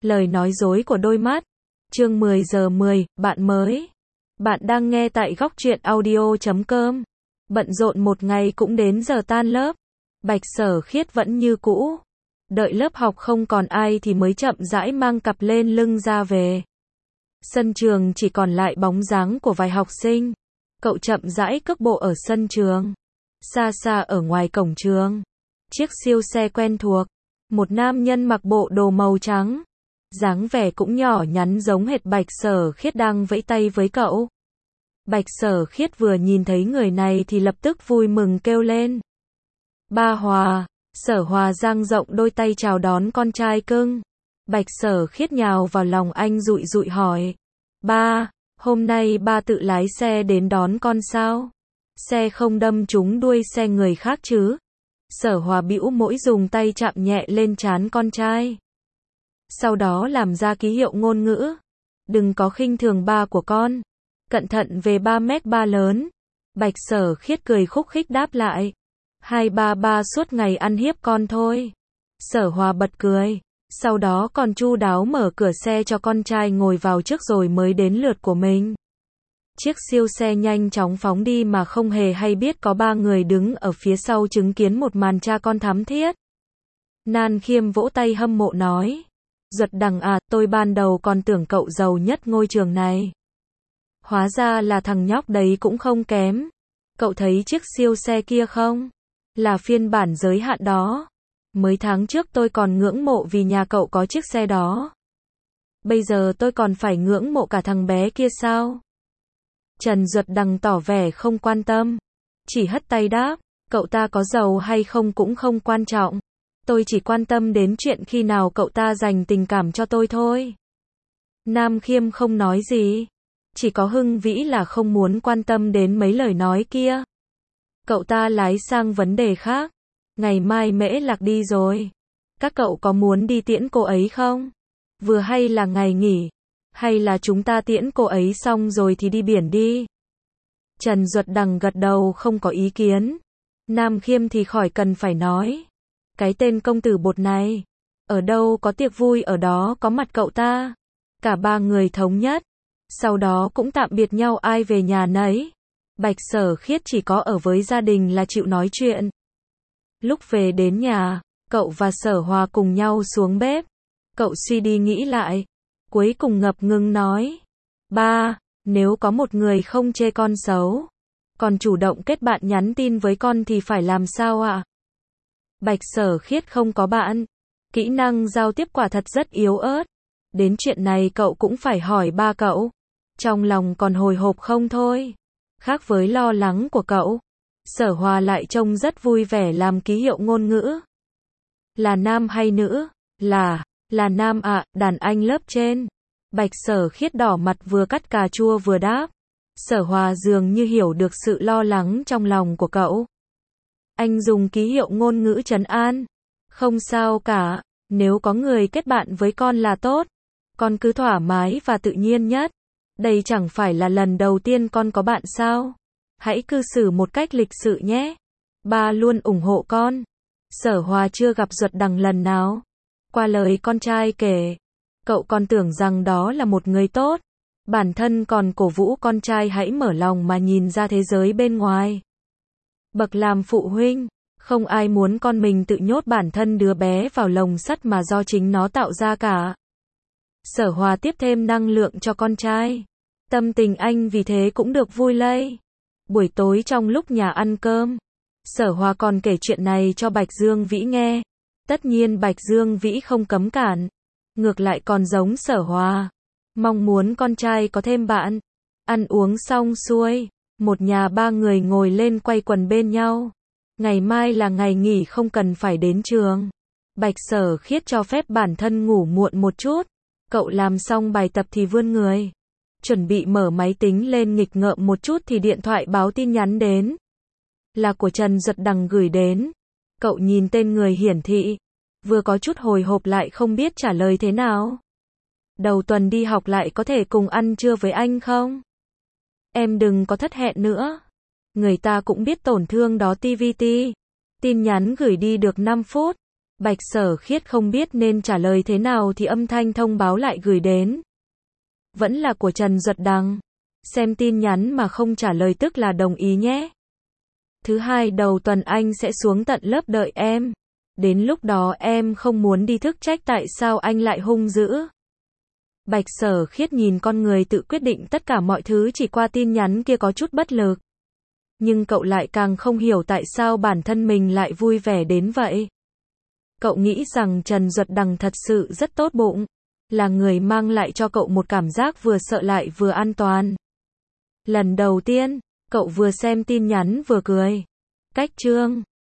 Lời nói dối của đôi mắt. Chương 10 giờ 10, bạn mới. Bạn đang nghe tại góc truyện audio.com. Bận rộn một ngày cũng đến giờ tan lớp. Bạch Sở Khiết vẫn như cũ. Đợi lớp học không còn ai thì mới chậm rãi mang cặp lên lưng ra về. Sân trường chỉ còn lại bóng dáng của vài học sinh. Cậu chậm rãi cước bộ ở sân trường. Xa xa ở ngoài cổng trường. Chiếc siêu xe quen thuộc. Một nam nhân mặc bộ đồ màu trắng. Dáng vẻ cũng nhỏ nhắn giống hệt Bạch Sở Khiết đang vẫy tay với cậu. Bạch Sở Khiết vừa nhìn thấy người này thì lập tức vui mừng kêu lên. Ba Hòa. Sở Hòa dang rộng đôi tay chào đón con trai cưng. Bạch Sở Khiết nhào vào lòng anh dụi dụi hỏi. Ba, hôm nay ba tự lái xe đến đón con sao? Xe không đâm trúng đuôi xe người khác chứ? Sở Hòa bĩu môi dùng tay chạm nhẹ lên trán con trai. Sau đó làm ra ký hiệu ngôn ngữ. Đừng có khinh thường ba của con. Cẩn thận về 3m3 lớn. Bạch Sở Khiết cười khúc khích đáp lại. Hai ba suốt ngày ăn hiếp con thôi. Sở Hòa bật cười. Sau đó còn chu đáo mở cửa xe cho con trai ngồi vào trước rồi mới đến lượt của mình. Chiếc siêu xe nhanh chóng phóng đi mà không hề hay biết có ba người đứng ở phía sau chứng kiến một màn cha con thắm thiết. Nan Khiêm vỗ tay hâm mộ nói. Duật Đằng à, tôi ban đầu còn tưởng cậu giàu nhất ngôi trường này. Hóa ra là thằng nhóc đấy cũng không kém. Cậu thấy chiếc siêu xe kia không? Là phiên bản giới hạn đó. Mấy tháng trước tôi còn ngưỡng mộ vì nhà cậu có chiếc xe đó. Bây giờ tôi còn phải ngưỡng mộ cả thằng bé kia sao? Trần Duật Đằng tỏ vẻ không quan tâm. Chỉ hất tay đáp, cậu ta có giàu hay không cũng không quan trọng. Tôi chỉ quan tâm đến chuyện khi nào cậu ta dành tình cảm cho tôi thôi. Nam Khiêm không nói gì. Chỉ có Hưng Vĩ là không muốn quan tâm đến mấy lời nói kia. Cậu ta lái sang vấn đề khác. Ngày mai Mễ Lạc đi rồi. Các cậu có muốn đi tiễn cô ấy không? Vừa hay là ngày nghỉ. Hay là chúng ta tiễn cô ấy xong rồi thì đi biển đi? Trần Duật Đằng gật đầu không có ý kiến. Nam Khiêm thì khỏi cần phải nói. Cái tên công tử bột này. Ở đâu có tiệc vui ở đó có mặt cậu ta. Cả ba người thống nhất. Sau đó cũng tạm biệt nhau ai về nhà nấy. Bạch Sở Khiết chỉ có ở với gia đình là chịu nói chuyện. Lúc về đến nhà, cậu và Sở Hòa cùng nhau xuống bếp. Cậu suy đi nghĩ lại. Cuối cùng ngập ngừng nói. Ba, nếu có một người không chê con xấu, còn chủ động kết bạn nhắn tin với con thì phải làm sao ạ? Bạch Sở Khiết không có bạn. Kỹ năng giao tiếp quả thật rất yếu ớt. Đến chuyện này cậu cũng phải hỏi ba cậu. Trong lòng còn hồi hộp không thôi. Khác với lo lắng của cậu, Sở Hòa lại trông rất vui vẻ làm ký hiệu ngôn ngữ. Là nam hay nữ? Là nam ạ, đàn anh lớp trên. Bạch Sở Khiết đỏ mặt vừa cắt cà chua vừa đáp. Sở Hòa dường như hiểu được sự lo lắng trong lòng của cậu. Anh dùng ký hiệu ngôn ngữ trấn an. Không sao cả, nếu có người kết bạn với con là tốt. Con cứ thoải mái và tự nhiên nhất. Đây chẳng phải là lần đầu tiên con có bạn sao? Hãy cư xử một cách lịch sự nhé. Ba luôn ủng hộ con. Sở Hòa chưa gặp Duật Đằng lần nào. Qua lời con trai kể, cậu còn tưởng rằng đó là một người tốt. Bản thân còn cổ vũ con trai hãy mở lòng mà nhìn ra thế giới bên ngoài. Bậc làm phụ huynh, không ai muốn con mình tự nhốt bản thân đứa bé vào lồng sắt mà do chính nó tạo ra cả. Sở Hòa tiếp thêm năng lượng cho con trai. Tâm tình anh vì thế cũng được vui lây. Buổi tối trong lúc nhà ăn cơm, Sở Hòa còn kể chuyện này cho Bạch Dương Vĩ nghe. Tất nhiên Bạch Dương Vĩ không cấm cản. Ngược lại còn giống Sở Hòa. Mong muốn con trai có thêm bạn. Ăn uống xong xuôi. Một nhà ba người ngồi lên quay quần bên nhau. Ngày mai là ngày nghỉ không cần phải đến trường. Bạch Sở Khiết cho phép bản thân ngủ muộn một chút. Cậu làm xong bài tập thì vươn người. Chuẩn bị mở máy tính lên nghịch ngợm một chút thì điện thoại báo tin nhắn đến. Là của Trần Duật Đằng gửi đến. Cậu nhìn tên người hiển thị. Vừa có chút hồi hộp lại không biết trả lời thế nào. Đầu tuần đi học lại có thể cùng ăn trưa với anh không? Em đừng có thất hẹn nữa. Người ta cũng biết tổn thương đó TVT. Tin nhắn gửi đi được 5 phút. Bạch Sở Khiết không biết nên trả lời thế nào thì âm thanh thông báo lại gửi đến. Vẫn là của Trần Duật Đằng. Xem tin nhắn mà không trả lời tức là đồng ý nhé. Thứ hai đầu tuần anh sẽ xuống tận lớp đợi em. Đến lúc đó em không muốn đi thức trách tại sao anh lại hung dữ. Bạch Sở Khiết nhìn con người tự quyết định tất cả mọi thứ chỉ qua tin nhắn kia có chút bất lực. Nhưng cậu lại càng không hiểu tại sao bản thân mình lại vui vẻ đến vậy. Cậu nghĩ rằng Trần Duật Đằng thật sự rất tốt bụng. Là người mang lại cho cậu một cảm giác vừa sợ lại vừa an toàn. Lần đầu tiên, cậu vừa xem tin nhắn vừa cười. Cách chương